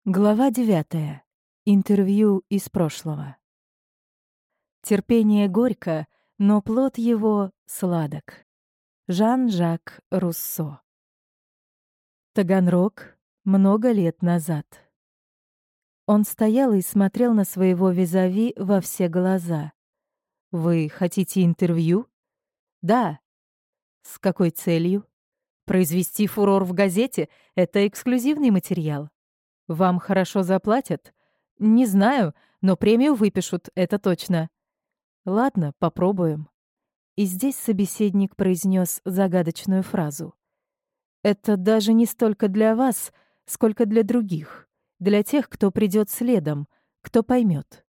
Глава 9. Интервью из прошлого. Терпение горько, но плод его сладок. Жан-Жак Руссо. Таганрог. Много лет назад. Он стоял и смотрел на своего визави во все глаза. «Вы хотите интервью?» «Да». «С какой целью?» «Произвести фурор в газете — это эксклюзивный материал». «Вам хорошо заплатят?» «Не знаю, но премию выпишут, это точно». «Ладно, попробуем». И здесь собеседник произнес загадочную фразу. «Это даже не столько для вас, сколько для других, для тех, кто придет следом, кто поймет».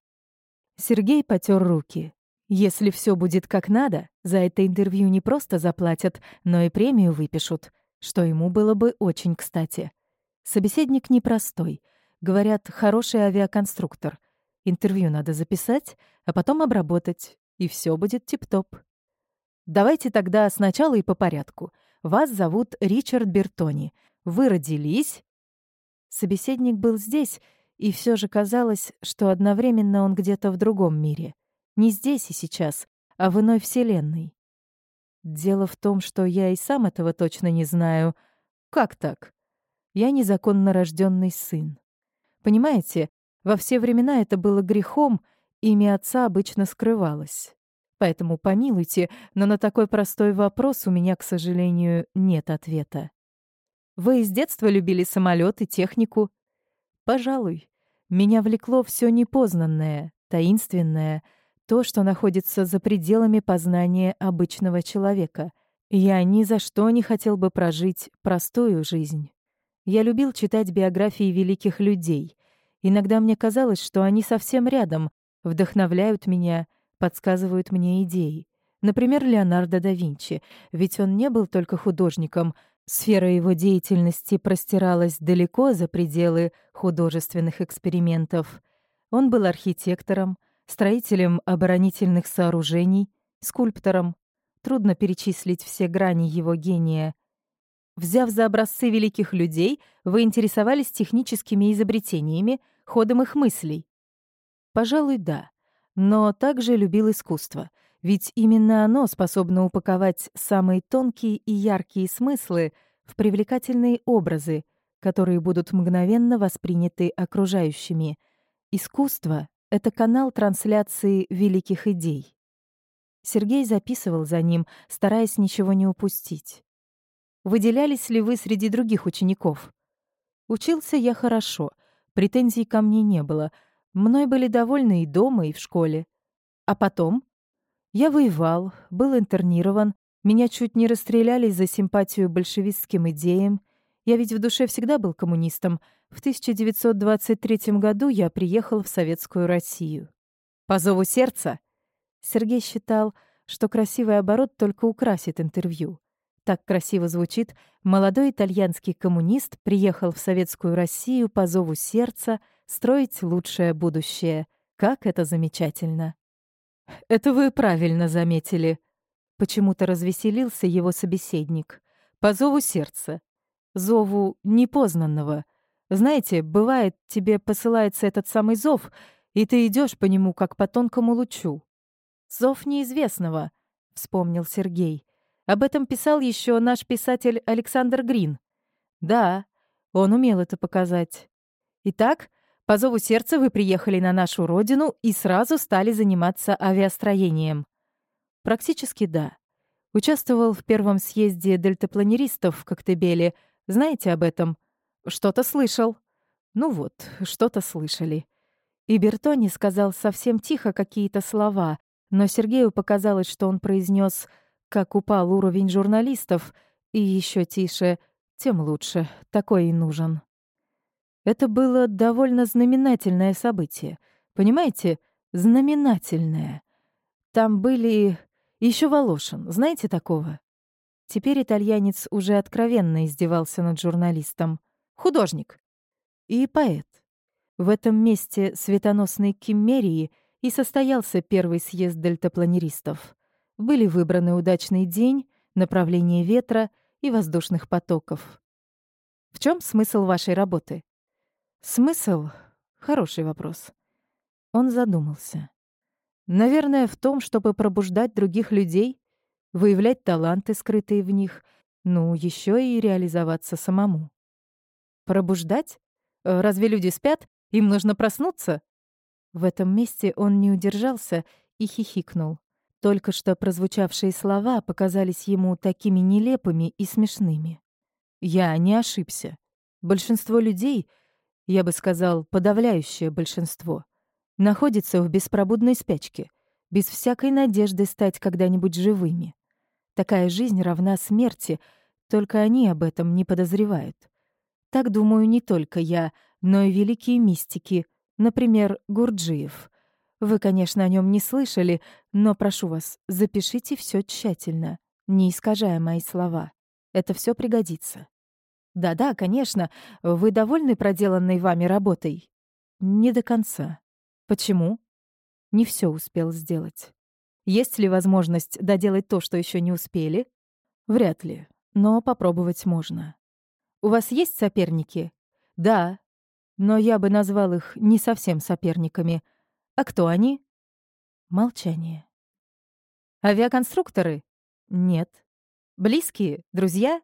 Сергей потер руки. Если все будет как надо, за это интервью не просто заплатят, но и премию выпишут, что ему было бы очень кстати. Собеседник непростой. Говорят, хороший авиаконструктор. Интервью надо записать, а потом обработать, и все будет тип-топ. Давайте тогда сначала и по порядку. Вас зовут Ричард Бертони. Вы родились... Собеседник был здесь, и все же казалось, что одновременно он где-то в другом мире. Не здесь и сейчас, а в иной вселенной. Дело в том, что я и сам этого точно не знаю. Как так? Я незаконно рожденный сын. Понимаете, во все времена это было грехом, имя отца обычно скрывалось. Поэтому помилуйте, но на такой простой вопрос у меня, к сожалению, нет ответа. Вы с детства любили самолеты, технику? Пожалуй. Меня влекло все непознанное, таинственное, то, что находится за пределами познания обычного человека. Я ни за что не хотел бы прожить простую жизнь. Я любил читать биографии великих людей. Иногда мне казалось, что они совсем рядом, вдохновляют меня, подсказывают мне идеи. Например, Леонардо да Винчи, ведь он не был только художником. Сфера его деятельности простиралась далеко за пределы художественных экспериментов. Он был архитектором, строителем оборонительных сооружений, скульптором. Трудно перечислить все грани его гения. Взяв за образцы великих людей, вы интересовались техническими изобретениями, ходом их мыслей. Пожалуй, да. Но также любил искусство, ведь именно оно способно упаковать самые тонкие и яркие смыслы в привлекательные образы, которые будут мгновенно восприняты окружающими. Искусство — это канал трансляции великих идей. Сергей записывал за ним, стараясь ничего не упустить. Выделялись ли вы среди других учеников? Учился я хорошо, претензий ко мне не было. Мной были довольны и дома, и в школе. А потом? Я воевал, был интернирован, меня чуть не расстреляли за симпатию большевистским идеям. Я ведь в душе всегда был коммунистом. В 1923 году я приехал в Советскую Россию. По зову сердца? Сергей считал, что красивый оборот только украсит интервью. Так красиво звучит: молодой итальянский коммунист приехал в Советскую Россию по зову сердца строить лучшее будущее. Как это замечательно! Это вы правильно заметили. Почему-то развеселился его собеседник. По зову сердца. Зову непознанного. Знаете, бывает, тебе посылается этот самый зов, и ты идешь по нему, как по тонкому лучу. «Зов неизвестного», — вспомнил Сергей. Об этом писал еще наш писатель Александр Грин. Да, он умел это показать. Итак, по зову сердца вы приехали на нашу родину и сразу стали заниматься авиастроением. Практически да. Участвовал в первом съезде дельтапланеристов в Коктебеле. Знаете об этом? Что-то слышал. Ну вот, что-то слышали. И Бертони сказал совсем тихо какие-то слова, но Сергею показалось, что он произнес: как упал уровень журналистов, и еще тише, тем лучше, такой и нужен. Это было довольно знаменательное событие. Понимаете, знаменательное. Там были еще Волошин, знаете такого? Теперь итальянец уже откровенно издевался над журналистом. Художник и поэт. В этом месте светоносной Киммерии и состоялся первый съезд дельтапланеристов. Были выбраны удачный день, направление ветра и воздушных потоков. В чем смысл вашей работы? Смысл? Хороший вопрос. Он задумался. Наверное, в том, чтобы пробуждать других людей, выявлять таланты, скрытые в них, ну, еще и реализоваться самому. Пробуждать? Разве люди спят? Им нужно проснуться? В этом месте он не удержался и хихикнул. Только что прозвучавшие слова показались ему такими нелепыми и смешными. Я не ошибся. Большинство людей, я бы сказал, подавляющее большинство, находится в беспробудной спячке, без всякой надежды стать когда-нибудь живыми. Такая жизнь равна смерти, только они об этом не подозревают. Так думаю не только я, но и великие мистики, например, Гурджиев. Вы, конечно, о нем не слышали, но прошу вас, запишите все тщательно, не искажая мои слова. Это все пригодится. Да-да, конечно, вы довольны проделанной вами работой? Не до конца. Почему? Не все успел сделать. Есть ли возможность доделать то, что еще не успели? Вряд ли, но попробовать можно. У вас есть соперники? Да, но я бы назвал их не совсем соперниками. А кто они? Молчание. Авиаконструкторы? Нет. Близкие? Друзья?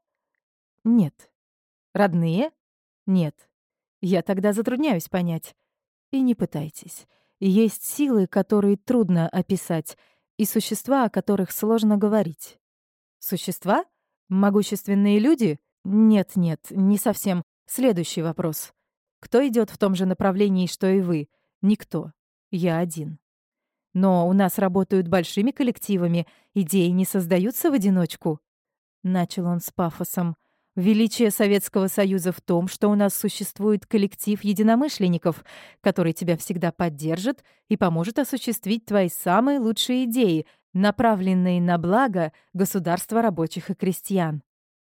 Нет. Родные? Нет. Я тогда затрудняюсь понять. И не пытайтесь. Есть силы, которые трудно описать, и существа, о которых сложно говорить. Существа? Могущественные люди? Нет, не совсем. Следующий вопрос. Кто идет в том же направлении, что и вы? Никто. Я один. Но у нас работают большими коллективами, идеи не создаются в одиночку. Начал он с пафосом. Величие Советского Союза в том, что у нас существует коллектив единомышленников, который тебя всегда поддержит и поможет осуществить твои самые лучшие идеи, направленные на благо государства рабочих и крестьян.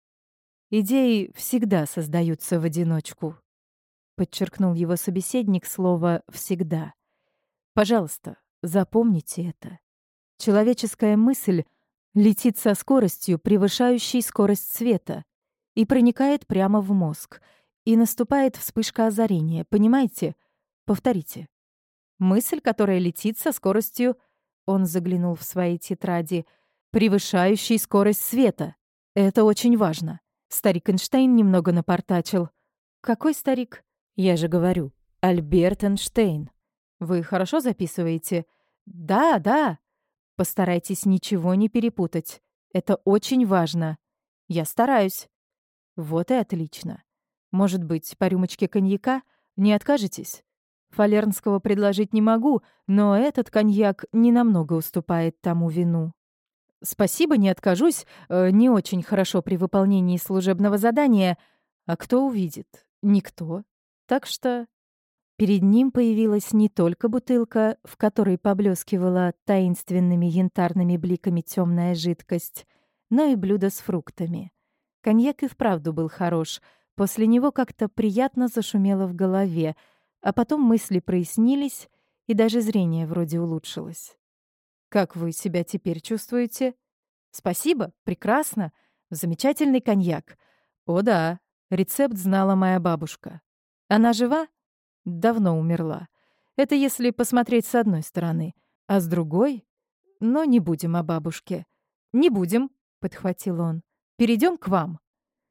Идеи всегда создаются в одиночку, подчеркнул его собеседник слово «всегда». Пожалуйста, запомните это. Человеческая мысль летит со скоростью, превышающей скорость света, и проникает прямо в мозг, и наступает вспышка озарения, понимаете? Повторите. Мысль, которая летит со скоростью, он заглянул в свои тетради, превышающей скорость света. Это очень важно. Старик Эйнштейн немного напортачил. Какой старик? Я же говорю, Альберт Эйнштейн. Вы хорошо записываете? Да, да. Постарайтесь ничего не перепутать. Это очень важно. Я стараюсь. Вот и отлично. Может быть, по рюмочке коньяка? Не откажетесь? Фалернского предложить не могу, но этот коньяк ненамного уступает тому вину. Спасибо, не откажусь. Не очень хорошо при выполнении служебного задания. А кто увидит? Никто. Так что перед ним появилась не только бутылка, в которой поблескивала таинственными янтарными бликами темная жидкость, но и блюдо с фруктами. Коньяк и вправду был хорош. После него как-то приятно зашумело в голове, а потом мысли прояснились, и даже зрение вроде улучшилось. «Как вы себя теперь чувствуете?» «Спасибо, прекрасно. Замечательный коньяк. О да, рецепт знала моя бабушка. Она жива? Давно умерла. Это если посмотреть с одной стороны. А с другой? Но не будем о бабушке. Не будем, подхватил он. Перейдем к вам.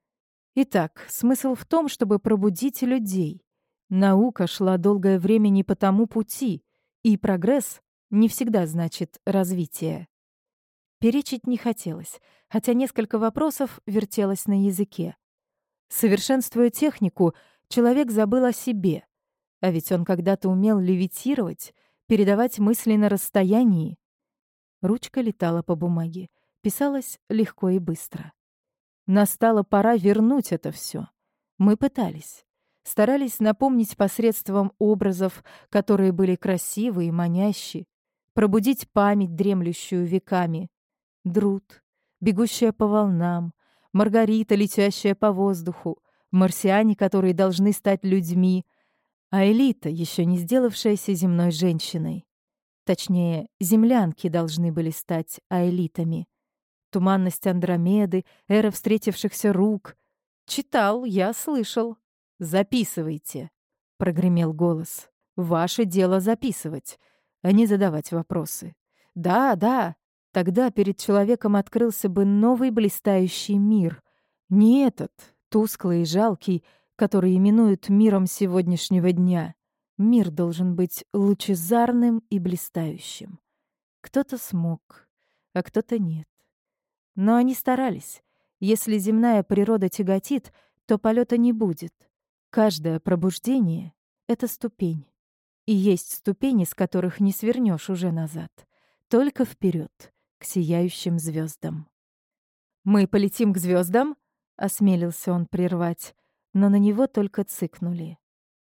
Итак, смысл в том, чтобы пробудить людей. Наука шла долгое время не по тому пути, и прогресс не всегда значит развитие. Перечить не хотелось, хотя несколько вопросов вертелось на языке. Совершенствуя технику, человек забыл о себе. А ведь он когда-то умел левитировать, передавать мысли на расстоянии. Ручка летала по бумаге, писалось легко и быстро. Настала пора вернуть это все. Мы пытались. Старались напомнить посредством образов, которые были красивы и манящи, пробудить память, дремлющую веками. Друд, бегущая по волнам, Маргарита, летящая по воздуху, марсиане, которые должны стать людьми, а Элита, еще не сделавшаяся земной женщиной. Точнее, землянки должны были стать аэлитами. Туманность Андромеды, эра встретившихся рук. Читал, я слышал. Записывайте. прогремел голос. «Ваше дело записывать, а не задавать вопросы. Да, да, тогда перед человеком открылся бы новый блистающий мир. Не этот, тусклый и жалкий, который именуют миром сегодняшнего дня. Мир должен быть лучезарным и блистающим. Кто-то смог, а кто-то нет. Но они старались. Если земная природа тяготит, то полета не будет. Каждое пробуждение — это ступень. И есть ступени, с которых не свернешь уже назад. Только вперед, к сияющим звездам. «Мы полетим к звездам? Осмелился он прервать, но на него только цыкнули.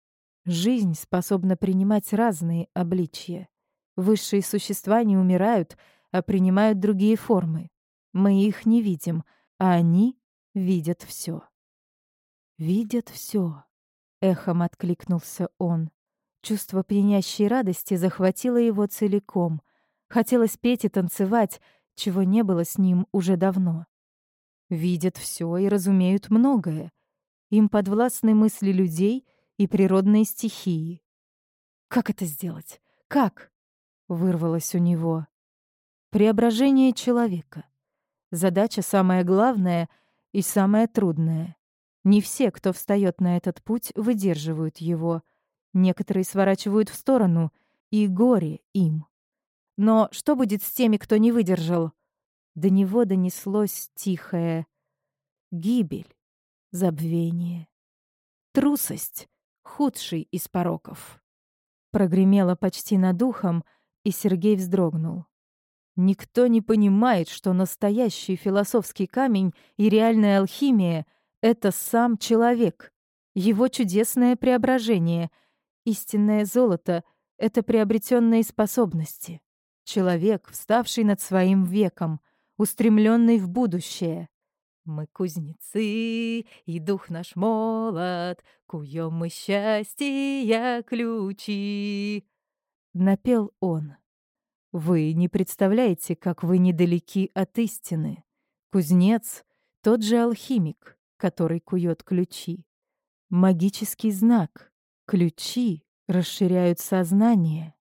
Жизнь способна принимать разные обличья. Высшие существа не умирают, а принимают другие формы. Мы их не видим, а они видят все. «Видят все», — эхом откликнулся он. Чувство пьянящей радости захватило его целиком. Хотелось петь и танцевать, чего не было с ним уже давно. Видят все и разумеют многое. Им подвластны мысли людей и природные стихии. «Как это сделать? Как?» — вырвалось у него. «Преображение человека. Задача самая главная и самая трудная. Не все, кто встает на этот путь, выдерживают его. Некоторые сворачивают в сторону, и горе им. Но что будет с теми, кто не выдержал?» До него донеслось тихое: гибель, забвение, трусость — худший из пороков. Прогремело почти над ухом, и Сергей вздрогнул. Никто не понимает, что настоящий философский камень и реальная алхимия — это сам человек, его чудесное преображение. Истинное золото — это приобретенные способности. Человек, вставший над своим веком, устремленный в будущее. Мы кузнецы, и дух наш молод, куем мы счастья ключи. Напел он. Вы не представляете, как вы недалеки от истины. Кузнец — тот же алхимик, который кует ключи. Магический знак. Ключи расширяют сознание.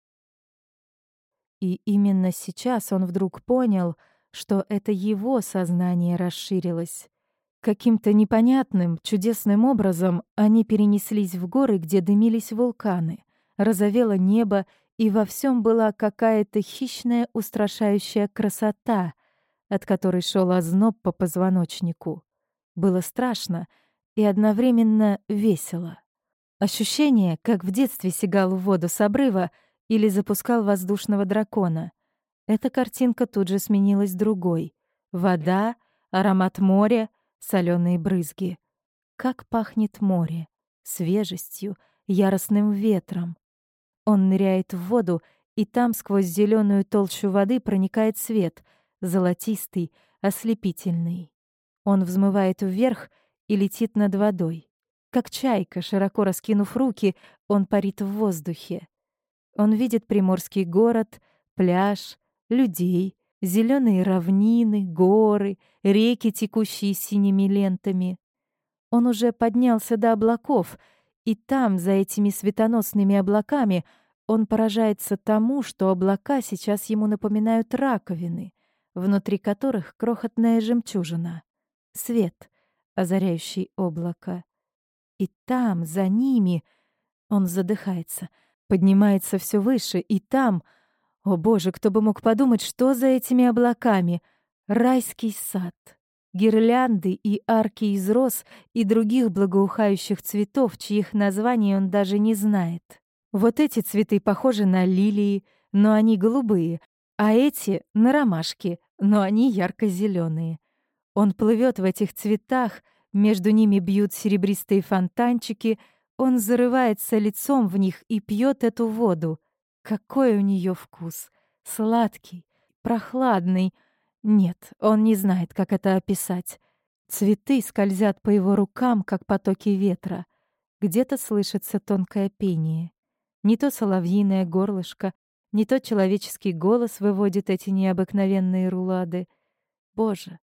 И именно сейчас он вдруг понял, что это его сознание расширилось. Каким-то непонятным, чудесным образом они перенеслись в горы, где дымились вулканы, розовело небо, и во всем была какая-то хищная, устрашающая красота, от которой шел озноб по позвоночнику. Было страшно и одновременно весело. Ощущение, как в детстве сигал в воду с обрыва или запускал воздушного дракона. Эта картинка тут же сменилась другой. Вода, аромат моря, соленые брызги. Как пахнет море! Свежестью, яростным ветром. Он ныряет в воду, и там сквозь зеленую толщу воды проникает свет, золотистый, ослепительный. Он взмывает вверх и летит над водой. Как чайка, широко раскинув руки, он парит в воздухе. Он видит приморский город, пляж, людей, зеленые равнины, горы, реки, текущие синими лентами. Он уже поднялся до облаков, и там, за этими светоносными облаками, он поражается тому, что облака сейчас ему напоминают раковины, внутри которых крохотная жемчужина, свет, озаряющий облако. И там, за ними, он задыхается, поднимается все выше, и там, о боже, кто бы мог подумать, что за этими облаками? Райский сад, гирлянды и арки из роз и других благоухающих цветов, чьих названий он даже не знает. Вот эти цветы похожи на лилии, но они голубые, а эти — на ромашки, но они ярко-зеленые. Он плывет в этих цветах, между ними бьют серебристые фонтанчики, он зарывается лицом в них и пьет эту воду. Какой у нее вкус! Сладкий, прохладный. Нет, он не знает, как это описать. Цветы скользят по его рукам, как потоки ветра. Где-то слышится тонкое пение. Не то соловьиное горлышко, не то человеческий голос выводит эти необыкновенные рулады. Боже,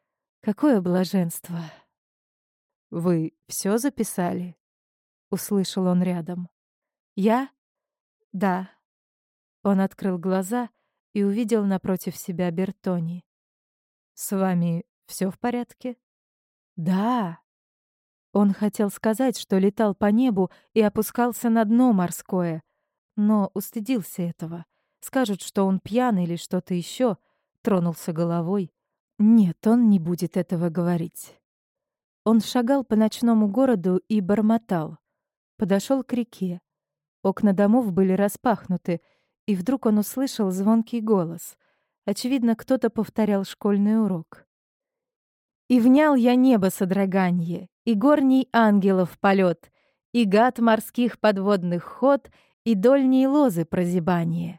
какое блаженство! «Вы все записали?» — услышал он рядом. Я? Да. Он открыл глаза и увидел напротив себя Бертони. С вами все в порядке? Да. Он хотел сказать, что летал по небу и опускался на дно морское, но устыдился этого. Скажут, что он пьян или что-то еще, тронулся головой. Нет, он не будет этого говорить. Он шагал по ночному городу и бормотал. Подошел к реке. Окна домов были распахнуты, и вдруг он услышал звонкий голос. Очевидно, кто-то повторял школьный урок. «И внял я небо содроганье, и горний ангелов полет, и гад морских подводных ход, и дольней лозы прозябание.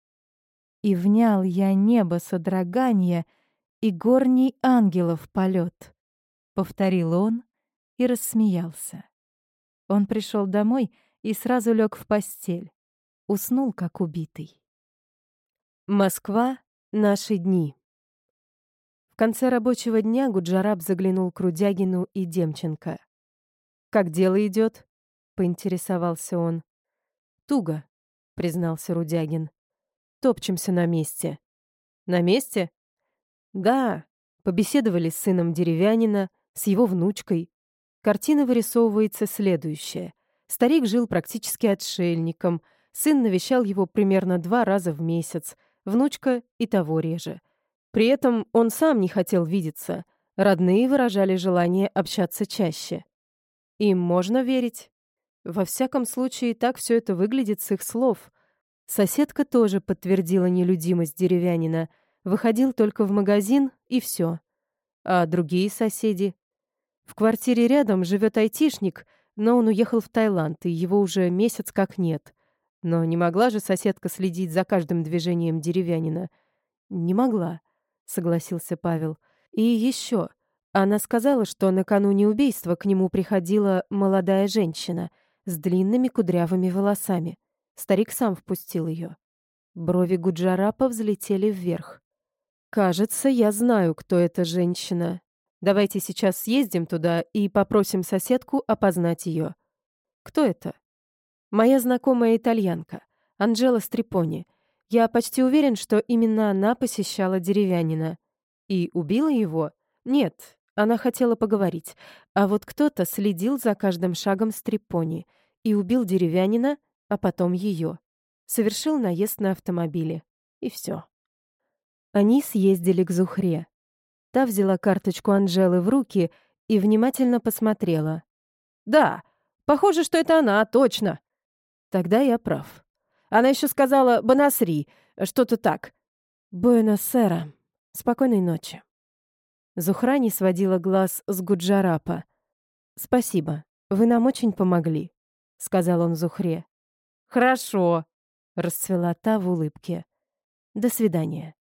И внял я небо содроганье, и горний ангелов полет», — повторил он и рассмеялся. Он пришел домой и сразу лег в постель. Уснул, как убитый. Москва. Наши дни. В конце рабочего дня Гуджарап заглянул к Рудягину и Демченко. «Как дело идет? Поинтересовался он. «Туго», — признался Рудягин. «Топчемся на месте». «На месте?» «Да». Побеседовали с сыном деревянина, с его внучкой. Картина вырисовывается следующая. Старик жил практически отшельником, сын навещал его примерно 2 раза в месяц, внучка и того реже. При этом он сам не хотел видеться, родные выражали желание общаться чаще. Им можно верить. Во всяком случае, так все это выглядит с их слов. Соседка тоже подтвердила нелюдимость деревянина, выходил только в магазин и все. А другие соседи? В квартире рядом живет айтишник, но он уехал в Таиланд, и его уже месяц как нет. Но не могла же соседка следить за каждым движением деревянина. «Не могла», — согласился Павел. «И еще. Она сказала, что накануне убийства к нему приходила молодая женщина с длинными кудрявыми волосами. Старик сам впустил ее». Брови Гуджарапа взлетели вверх. «Кажется, я знаю, кто эта женщина. Давайте сейчас съездим туда и попросим соседку опознать ее. Кто это? Моя знакомая итальянка, Анджела Стрипони. Я почти уверен, что именно она посещала деревянина. И убила его? Нет, она хотела поговорить. А вот кто-то следил за каждым шагом Стрипони и убил деревянина, а потом ее. Совершил наезд на автомобиле. И все. Они съездили к Зухре. Та взяла карточку Анжелы в руки и внимательно посмотрела. «Да, похоже, что это она, точно». Тогда я прав. Она еще сказала «Бонасри», что-то так. «Буэнос-эра». Спокойной ночи. Зухра не сводила глаз с Гуджарапа. «Спасибо, вы нам очень помогли», — сказал он Зухре. «Хорошо», — расцвела та в улыбке. «До свидания».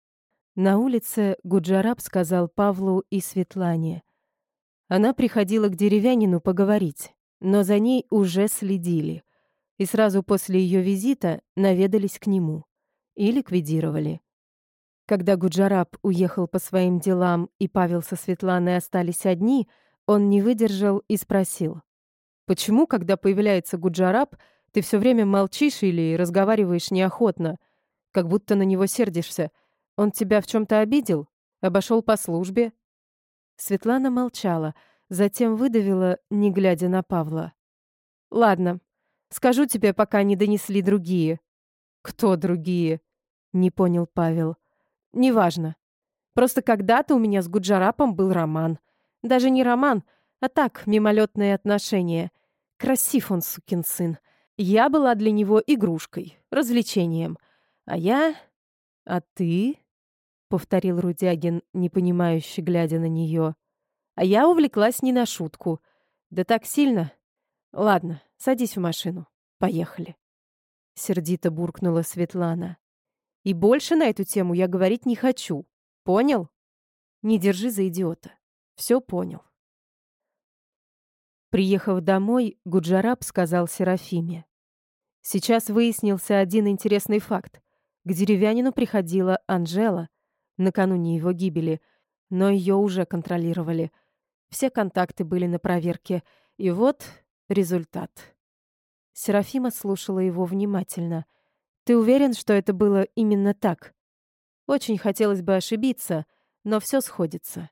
На улице Гуджарап сказал Павлу и Светлане. Она приходила к деревянину поговорить, но за ней уже следили. И сразу после ее визита наведались к нему. И ликвидировали. Когда Гуджарап уехал по своим делам и Павел со Светланой остались одни, он не выдержал и спросил. «Почему, когда появляется Гуджарап, ты все время молчишь или разговариваешь неохотно, как будто на него сердишься? Он тебя в чем-то обидел? Обошел по службе?» Светлана молчала, затем выдавила, не глядя на Павла. «Ладно, скажу тебе, пока не донесли другие». «Кто другие?» — не понял Павел. «Неважно. Просто когда-то у меня с Гуджарапом был роман. Даже не роман, а так, мимолетные отношения. Красив он, сукин сын. Я была для него игрушкой, развлечением. А я... А ты?» — повторил Рудягин, непонимающе глядя на нее. «А я увлеклась не на шутку. Да так сильно. Ладно, садись в машину. Поехали». Сердито буркнула Светлана. «И больше на эту тему я говорить не хочу. Понял? Не держи за идиота. Все понял». Приехав домой, Гуджарап сказал Серафиме. «Сейчас выяснился один интересный факт. К деревянину приходила Анжела накануне его гибели, но ее уже контролировали. Все контакты были на проверке. И вот результат». Серафима слушала его внимательно. «Ты уверен, что это было именно так?» «Очень хотелось бы ошибиться, но все сходится».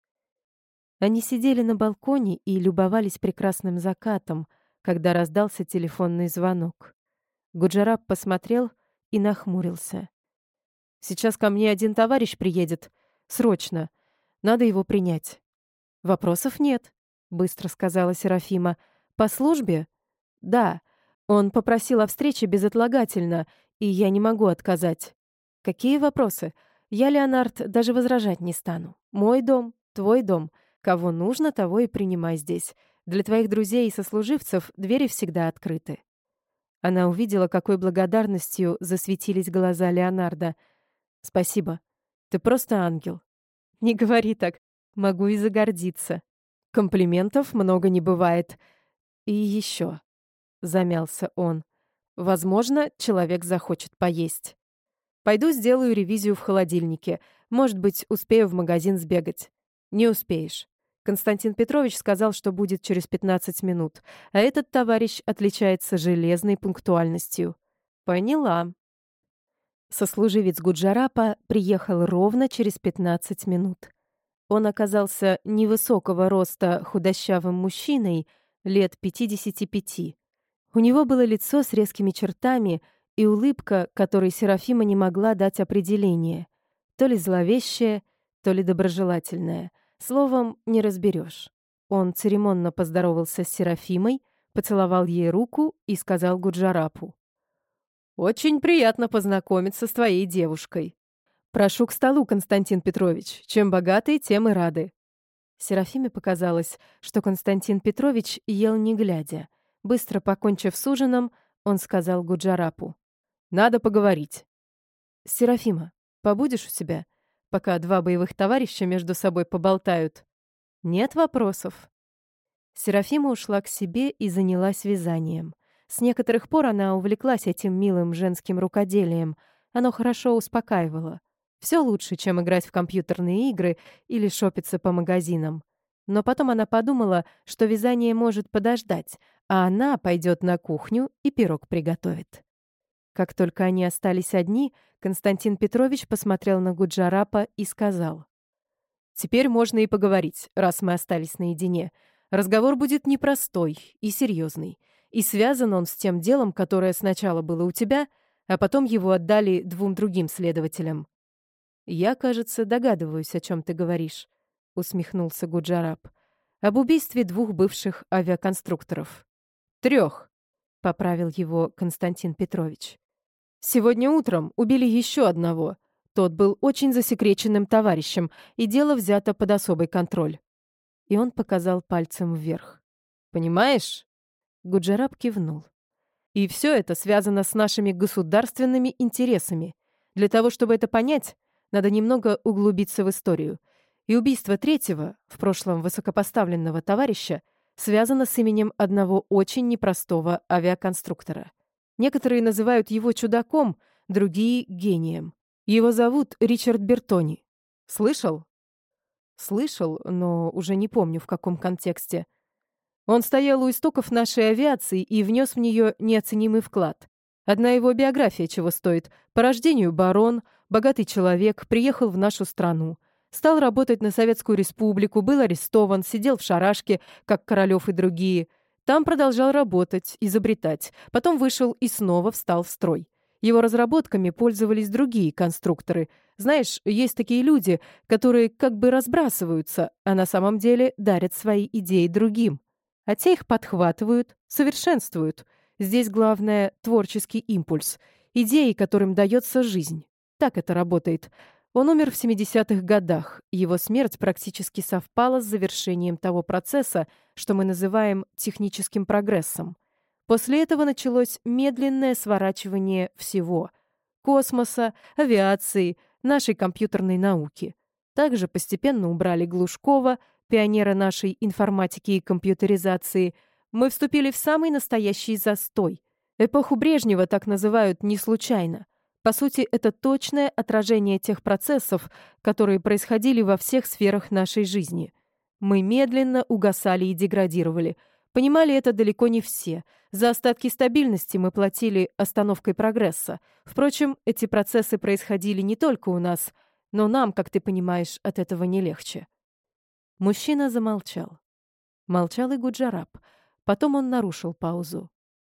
Они сидели на балконе и любовались прекрасным закатом, когда раздался телефонный звонок. Гуджарап посмотрел и нахмурился. «Сейчас ко мне один товарищ приедет. Срочно. Надо его принять». «Вопросов нет», — быстро сказала Серафима. «По службе?» «Да. Он попросил о встрече безотлагательно, и я не могу отказать». «Какие вопросы? Я, Леонард, даже возражать не стану. Мой дом, твой дом. Кого нужно, того и принимай здесь. Для твоих друзей и сослуживцев двери всегда открыты». Она увидела, какой благодарностью засветились глаза Леонардо. «Спасибо. Ты просто ангел». «Не говори так. Могу и загордиться. Комплиментов много не бывает. И еще», — замялся он, — «возможно, человек захочет поесть. Пойду сделаю ревизию в холодильнике. Может быть, успею в магазин сбегать». «Не успеешь. Константин Петрович сказал, что будет через 15 минут, а этот товарищ отличается железной пунктуальностью». «Поняла». Сослуживец Гуджарапа приехал ровно через 15 минут. Он оказался невысокого роста худощавым мужчиной, лет 55. У него было лицо с резкими чертами и улыбка, которой Серафима не могла дать определение. То ли зловещая, то ли доброжелательная. Словом, не разберешь. Он церемонно поздоровался с Серафимой, поцеловал ей руку и сказал Гуджарапу: «Очень приятно познакомиться с твоей девушкой. Прошу к столу, Константин Петрович. Чем богаты, тем и рады». Серафиме показалось, что Константин Петрович ел не глядя. Быстро покончив с ужином, он сказал Гуджарапу: «Надо поговорить». «Серафима, побудешь у себя, пока два боевых товарища между собой поболтают?» «Нет вопросов». Серафима ушла к себе и занялась вязанием. С некоторых пор она увлеклась этим милым женским рукоделием. Оно хорошо успокаивало. Все лучше, чем играть в компьютерные игры или шопиться по магазинам. Но потом она подумала, что вязание может подождать, а она пойдет на кухню и пирог приготовит. Как только они остались одни, Константин Петрович посмотрел на Гуджарапа и сказал: «Теперь можно и поговорить, раз мы остались наедине. Разговор будет непростой и серьезный, и связан он с тем делом, которое сначала было у тебя, а потом его отдали двум другим следователям». «Я, кажется, догадываюсь, о чем ты говоришь», — усмехнулся Гуджарап. «Об убийстве двух бывших авиаконструкторов». «3», — поправил его Константин Петрович. «Сегодня утром убили еще одного. Тот был очень засекреченным товарищем, и дело взято под особый контроль». И он показал пальцем вверх. «Понимаешь?» Гуджарап кивнул. «И все это связано с нашими государственными интересами. Для того, чтобы это понять, надо немного углубиться в историю. И убийство третьего, в прошлом высокопоставленного товарища, связано с именем одного очень непростого авиаконструктора. Некоторые называют его чудаком, другие — гением. Его зовут Ричард Бертони. Слышал?» «Слышал, но уже не помню, в каком контексте. Он стоял у истоков нашей авиации и внес в нее неоценимый вклад. Одна его биография чего стоит. По рождению барон, богатый человек, приехал в нашу страну. Стал работать на Советскую Республику, был арестован, сидел в шарашке, как Королёв и другие. Там продолжал работать, изобретать. Потом вышел и снова встал в строй. Его разработками пользовались другие конструкторы. Знаешь, есть такие люди, которые как бы разбрасываются, а на самом деле дарят свои идеи другим. А те их подхватывают, совершенствуют. Здесь главное — творческий импульс. Идеи, которым дается жизнь. Так это работает. Он умер в 70-х годах. Его смерть практически совпала с завершением того процесса, что мы называем техническим прогрессом. После этого началось медленное сворачивание всего — космоса, авиации, нашей компьютерной науки. Также постепенно убрали Глушкова, пионера нашей информатики и компьютеризации. Мы вступили в самый настоящий застой. Эпоху Брежнева так называют не случайно. По сути, это точное отражение тех процессов, которые происходили во всех сферах нашей жизни. Мы медленно угасали и деградировали. Понимали это далеко не все. За остатки стабильности мы платили остановкой прогресса. Впрочем, эти процессы происходили не только у нас, но нам, как ты понимаешь, от этого не легче». Мужчина замолчал. Молчал и Гуджарап. Потом он нарушил паузу.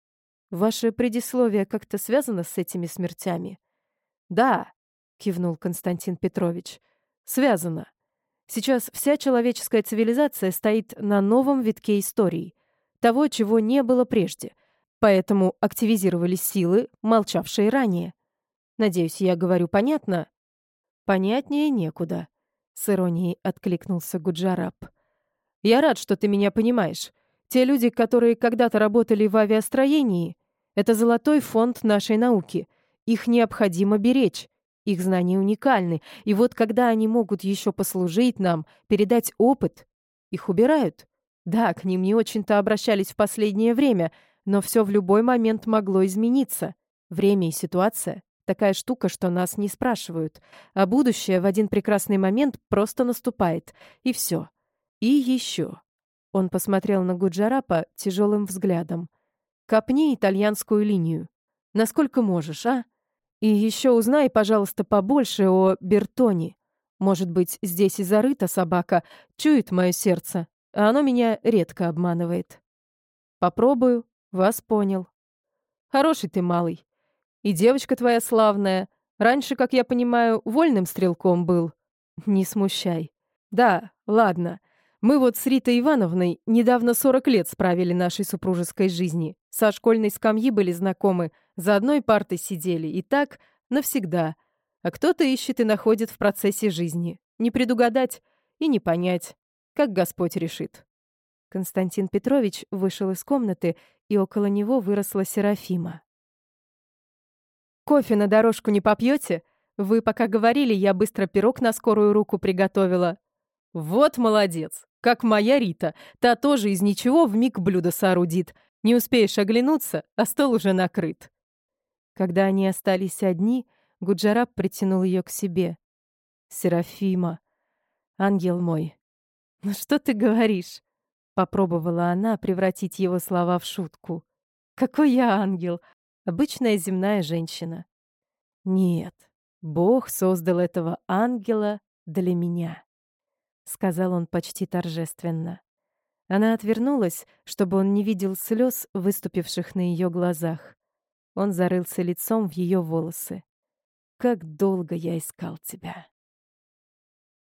«Ваше предисловие как-то связано с этими смертями?» «Да», — кивнул Константин Петрович, — «связано. Сейчас вся человеческая цивилизация стоит на новом витке истории, того, чего не было прежде. Поэтому активизировались силы, молчавшие ранее. Надеюсь, я говорю понятно?» «Понятнее некуда», — с иронией откликнулся Гуджарап. «Я рад, что ты меня понимаешь. Те люди, которые когда-то работали в авиастроении, это золотой фонд нашей науки. Их необходимо беречь. Их знания уникальны. И вот когда они могут еще послужить нам, передать опыт, их убирают. Да, к ним не очень-то обращались в последнее время, но все в любой момент могло измениться. Время и ситуация — такая штука, что нас не спрашивают. А будущее в один прекрасный момент просто наступает. И все. И еще. Он посмотрел на Гуджарапа тяжелым взглядом. «Копни итальянскую линию. Насколько можешь, а? И еще узнай, пожалуйста, побольше о Бертоне. Может быть, здесь и зарыта собака, чует мое сердце, а оно меня редко обманывает. Попробую, вас понял. Хороший ты малый. И девочка твоя славная. Раньше, как я понимаю, вольным стрелком был. Не смущай. Да, ладно. Мы вот с Ритой Ивановной недавно 40 лет справили нашей супружеской жизни. Со школьной скамьи были знакомы, за одной партой сидели. И так навсегда. А кто-то ищет и находит в процессе жизни. Не предугадать и не понять, как Господь решит. Константин Петрович вышел из комнаты, и около него выросла Серафима. «Кофе на дорожку не попьете? Вы пока говорили, я быстро пирог на скорую руку приготовила». «Вот молодец! Как моя Рита. Та тоже из ничего вмиг блюдо соорудит. Не успеешь оглянуться, а стол уже накрыт». Когда они остались одни, Гуджарап притянул ее к себе. «Серафима, ангел мой». «Ну что ты говоришь?» Попробовала она превратить его слова в шутку. «Какой я ангел? Обычная земная женщина». «Нет, Бог создал этого ангела для меня», — сказал он почти торжественно. Она отвернулась, чтобы он не видел слез, выступивших на ее глазах. Он зарылся лицом в ее волосы. «Как долго я искал тебя!»